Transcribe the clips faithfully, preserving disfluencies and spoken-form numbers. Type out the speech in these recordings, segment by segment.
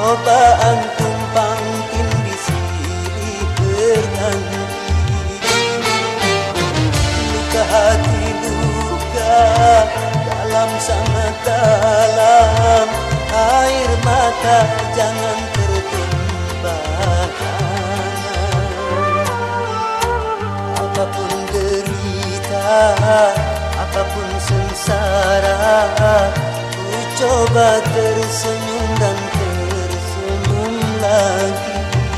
cobaan tumpang tindih silih berganti. Luka hati luka dalam sangat dalam, air mata jangan tertumpah. Apapun derita, apapun sengsara, ku coba tersenyum dan tersenyum lagi.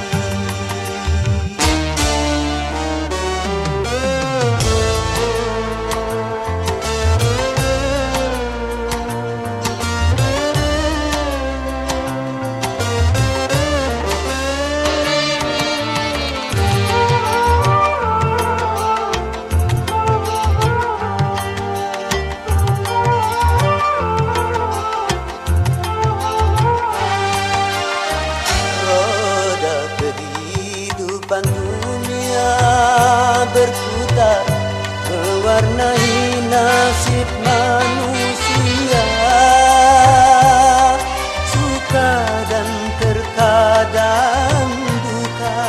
Dunia berputar mewarnai nasib manusia, suka dan terkadang duka.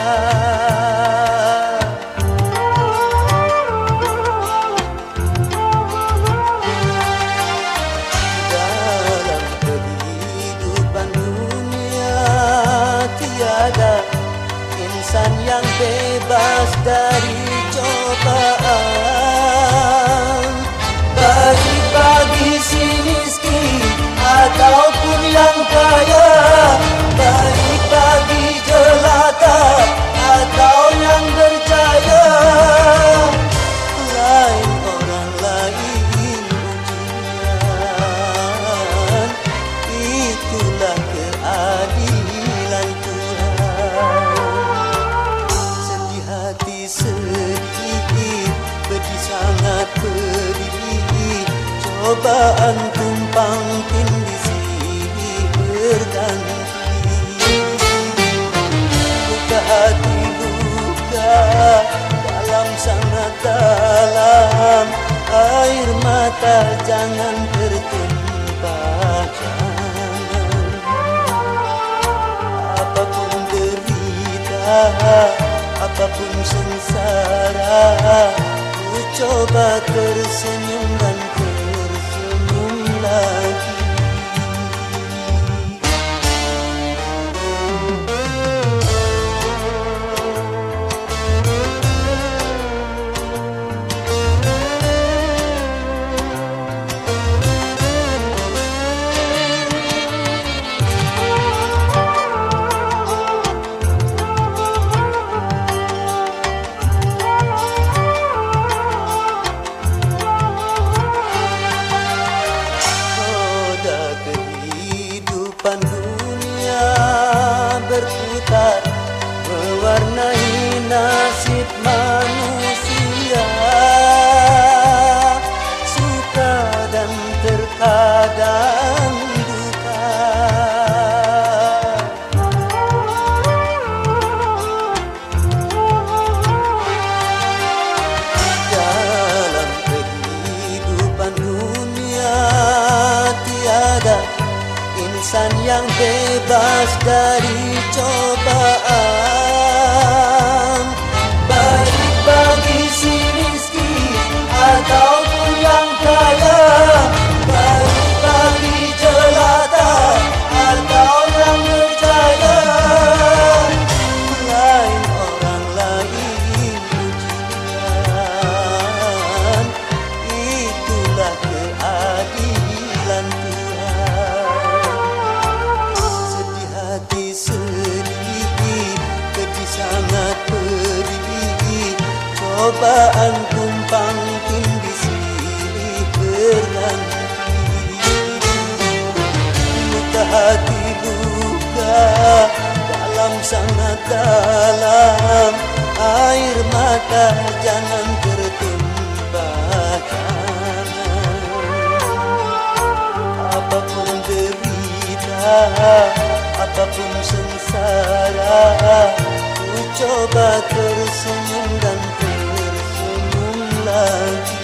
Dalam kehidupan dunia tiada insan yang bebas dari cobaan. Baik bagi si miskin ataupun yang kaya, baik bagi jelata atau yang berjaya, lain orang lain ujian. Itulah keadilan Tuhan. Hati sedih, pedih sangat pedih, cobaan tumpang tindih silih berganti. Luka hati luka dalam sangat dalam, air mata jangan tertumpah. Jangan. Apapun derita, apapun sengsara, ku coba tersenyum dan tersenyum lagi. Dunia berputar mewarnai nasib manusia, suka dan terkadang duka. Dalam kehidupan dunia tiada insan yang bebas dari cobaan. Baik bagi si miskin ataupun yang kaya, baik bagi jelata atau yang berjaya, lain orang lain ujian. Itulah keadilan Tuhan. Sedih, pedih sangat pedih, cobaan tumpang tindih silih berganti. Luka hati luka dalam sangat dalam, air mata jangan tertumpah. Apapun derita, apapun sengsara, ku coba tersenyum dan tersenyum lagi.